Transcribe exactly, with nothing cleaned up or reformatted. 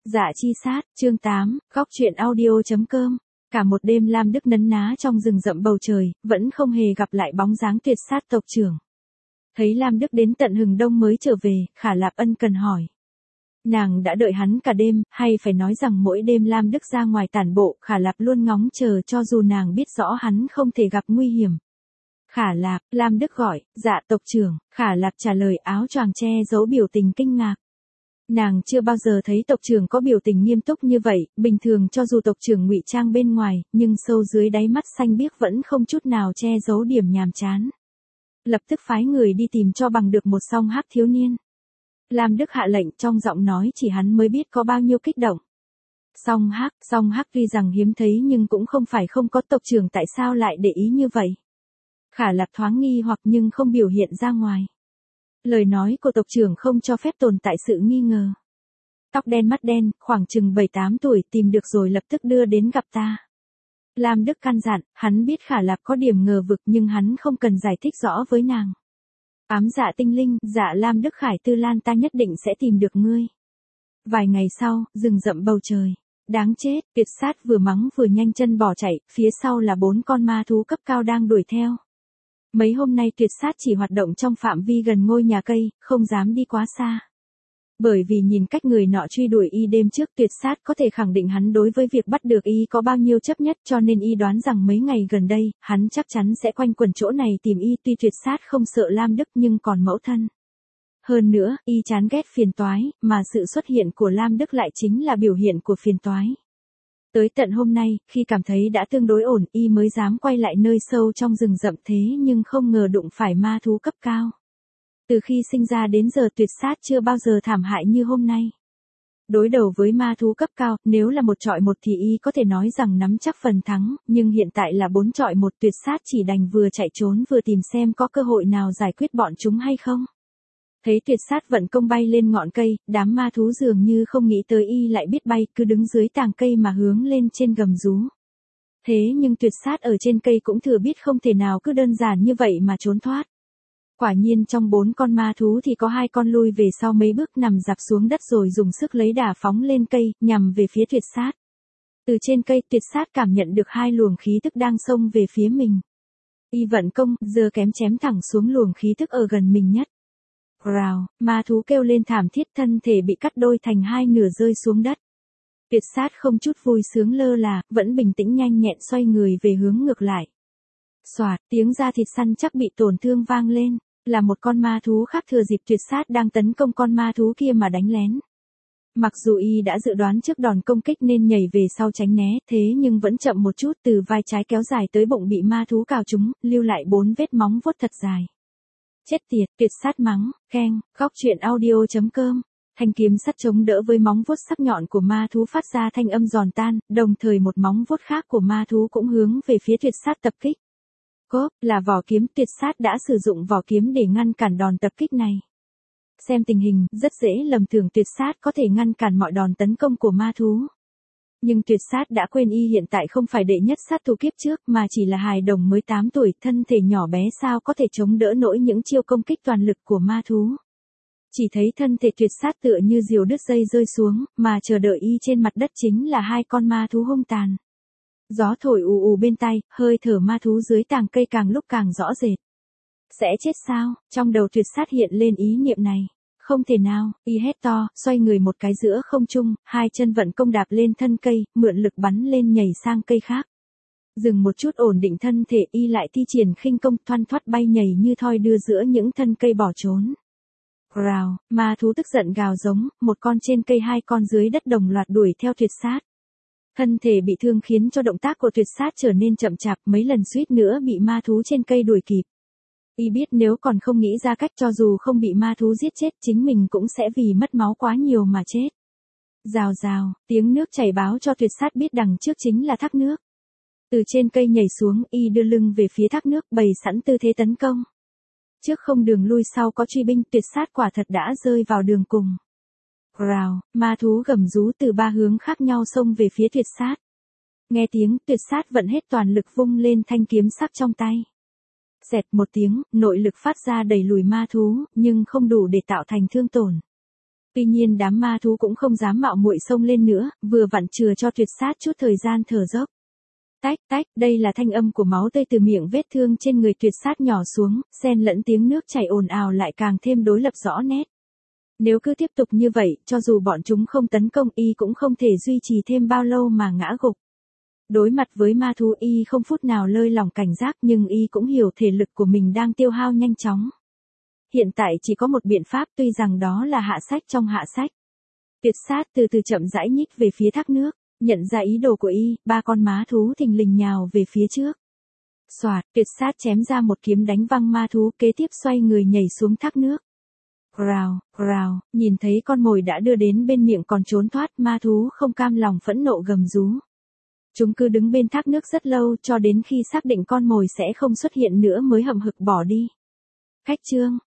Dạ chi sát, chương tám, góc truyện audio.com. Cả một đêm Lam Đức nấn ná trong rừng rậm bầu trời, vẫn không hề gặp lại bóng dáng tuyệt sát tộc trưởng. Thấy Lam Đức đến tận hừng đông mới trở về, Khả Lạp ân cần hỏi. Nàng đã đợi hắn cả đêm, hay phải nói rằng mỗi đêm Lam Đức ra ngoài tản bộ, Khả Lạp luôn ngóng chờ cho dù nàng biết rõ hắn không thể gặp nguy hiểm. Khả Lạp, Lam Đức gọi, dạ tộc trưởng, Khả Lạp trả lời áo choàng che giấu biểu tình kinh ngạc. Nàng chưa bao giờ thấy tộc trưởng có biểu tình nghiêm túc như vậy, bình thường cho dù tộc trưởng ngụy trang bên ngoài, nhưng sâu dưới đáy mắt xanh biếc vẫn không chút nào che giấu điểm nhàm chán. Lập tức phái người đi tìm cho bằng được một song hắc thiếu niên. Lam Đức hạ lệnh, trong giọng nói chỉ hắn mới biết có bao nhiêu kích động. Song hắc, song hắc tuy rằng hiếm thấy nhưng cũng không phải không có, tộc trưởng tại sao lại để ý như vậy. Khả Lạp thoáng nghi hoặc nhưng không biểu hiện ra ngoài. Lời nói của tộc trưởng không cho phép tồn tại sự nghi ngờ. Tóc đen mắt đen, khoảng chừng bảy tám tuổi, tìm được rồi lập tức đưa đến gặp ta. Lam Đức căn dặn, hắn biết Khả Lạp có điểm ngờ vực nhưng hắn không cần giải thích rõ với nàng. Ám dạ tinh linh, dạ Lam Đức Khải Tư Lan, ta nhất định sẽ tìm được ngươi. Vài ngày sau, rừng rậm bầu trời. Đáng chết, tuyệt sát vừa mắng vừa nhanh chân bỏ chạy, phía sau là bốn con ma thú cấp cao đang đuổi theo. Mấy hôm nay tuyệt sát chỉ hoạt động trong phạm vi gần ngôi nhà cây, không dám đi quá xa. Bởi vì nhìn cách người nọ truy đuổi y đêm trước, tuyệt sát có thể khẳng định hắn đối với việc bắt được y có bao nhiêu chấp nhất, cho nên y đoán rằng mấy ngày gần đây, hắn chắc chắn sẽ quanh quẩn chỗ này tìm y. Tuy tuyệt sát không sợ Lam Đức nhưng còn mẫu thân. Hơn nữa, y chán ghét phiền toái, mà sự xuất hiện của Lam Đức lại chính là biểu hiện của phiền toái. Tới tận hôm nay, khi cảm thấy đã tương đối ổn, y mới dám quay lại nơi sâu trong rừng rậm, thế nhưng không ngờ đụng phải ma thú cấp cao. Từ khi sinh ra đến giờ tuyệt sát chưa bao giờ thảm hại như hôm nay. Đối đầu với ma thú cấp cao, nếu là một trọi một thì y có thể nói rằng nắm chắc phần thắng, nhưng hiện tại là bốn trọi một, tuyệt sát chỉ đành vừa chạy trốn vừa tìm xem có cơ hội nào giải quyết bọn chúng hay không. Thấy tuyệt sát vận công bay lên ngọn cây, đám ma thú dường như không nghĩ tới y lại biết bay, cứ đứng dưới tàng cây mà hướng lên trên gầm rú. Thế nhưng tuyệt sát ở trên cây cũng thừa biết không thể nào cứ đơn giản như vậy mà trốn thoát. Quả nhiên trong bốn con ma thú thì có hai con lui về sau mấy bước nằm dạp xuống đất rồi dùng sức lấy đà phóng lên cây, nhằm về phía tuyệt sát. Từ trên cây tuyệt sát cảm nhận được hai luồng khí tức đang xông về phía mình. Y vận công, giơ kém chém thẳng xuống luồng khí tức ở gần mình nhất. Rào, ma thú kêu lên thảm thiết, thân thể bị cắt đôi thành hai nửa rơi xuống đất. Tuyệt sát không chút vui sướng lơ là, vẫn bình tĩnh nhanh nhẹn xoay người về hướng ngược lại. Xoạt, tiếng da thịt săn chắc bị tổn thương vang lên, là một con ma thú khác thừa dịp tuyệt sát đang tấn công con ma thú kia mà đánh lén. Mặc dù y đã dự đoán trước đòn công kích nên nhảy về sau tránh né, thế nhưng vẫn chậm một chút, từ vai trái kéo dài tới bụng bị ma thú cào trúng, lưu lại bốn vết móng vuốt thật dài. Chết tiệt, tuyệt sát mắng, keng, góc truyện audio.com. Thanh kiếm sắt chống đỡ với móng vuốt sắc nhọn của ma thú phát ra thanh âm giòn tan, đồng thời một móng vuốt khác của ma thú cũng hướng về phía tuyệt sát tập kích. Cốp, là vỏ kiếm, tuyệt sát đã sử dụng vỏ kiếm để ngăn cản đòn tập kích này. Xem tình hình, rất dễ lầm tưởng tuyệt sát có thể ngăn cản mọi đòn tấn công của ma thú. Nhưng tuyệt sát đã quên y hiện tại không phải đệ nhất sát thủ kiếp trước mà chỉ là hài đồng mới tám tuổi, thân thể nhỏ bé sao có thể chống đỡ nổi những chiêu công kích toàn lực của ma thú. Chỉ thấy thân thể tuyệt sát tựa như diều đứt dây rơi xuống, mà chờ đợi y trên mặt đất chính là hai con ma thú hung tàn. Gió thổi ù ù bên tai, hơi thở ma thú dưới tàng cây càng lúc càng rõ rệt. Sẽ chết sao? Trong đầu tuyệt sát hiện lên ý niệm này. Không thể nào, y hét to, xoay người một cái giữa không trung, hai chân vận công đạp lên thân cây, mượn lực bắn lên nhảy sang cây khác. Dừng một chút ổn định thân thể, y lại thi triển khinh công thoăn thoắt bay nhảy như thoi đưa giữa những thân cây bỏ trốn. Rào, ma thú tức giận gào giống, một con trên cây hai con dưới đất đồng loạt đuổi theo tuyệt sát. Thân thể bị thương khiến cho động tác của tuyệt sát trở nên chậm chạp, mấy lần suýt nữa bị ma thú trên cây đuổi kịp. Y biết nếu còn không nghĩ ra cách cho dù không bị ma thú giết chết chính mình cũng sẽ vì mất máu quá nhiều mà chết. Rào rào, tiếng nước chảy báo cho tuyệt sát biết đằng trước chính là thác nước. Từ trên cây nhảy xuống, y đưa lưng về phía thác nước bày sẵn tư thế tấn công. Trước không đường lui sau có truy binh, tuyệt sát quả thật đã rơi vào đường cùng. Rào, ma thú gầm rú từ ba hướng khác nhau xông về phía tuyệt sát. Nghe tiếng, tuyệt sát vận hết toàn lực vung lên thanh kiếm sắc trong tay. Xẹt một tiếng, nội lực phát ra đẩy lùi ma thú, nhưng không đủ để tạo thành thương tổn. Tuy nhiên đám ma thú cũng không dám mạo muội xông lên nữa, vừa vặn chừa cho tuyệt sát chút thời gian thở dốc. Tách tách, đây là thanh âm của máu tươi từ miệng vết thương trên người tuyệt sát nhỏ xuống, xen lẫn tiếng nước chảy ồn ào lại càng thêm đối lập rõ nét. Nếu cứ tiếp tục như vậy, cho dù bọn chúng không tấn công y cũng không thể duy trì thêm bao lâu mà ngã gục. Đối mặt với ma thú y không phút nào lơi lỏng cảnh giác nhưng y cũng hiểu thể lực của mình đang tiêu hao nhanh chóng. Hiện tại chỉ có một biện pháp tuy rằng đó là hạ sách trong hạ sách. Tuyệt sát từ từ chậm rãi nhích về phía thác nước, nhận ra ý đồ của y, ba con má thú thình lình nhào về phía trước. Xoạt, tuyệt sát chém ra một kiếm đánh văng ma thú kế tiếp xoay người nhảy xuống thác nước. Rào, rào, nhìn thấy con mồi đã đưa đến bên miệng còn trốn thoát ma thú không cam lòng phẫn nộ gầm rú. Chúng cứ đứng bên thác nước rất lâu cho đến khi xác định con mồi sẽ không xuất hiện nữa mới hậm hực bỏ đi. Khách chương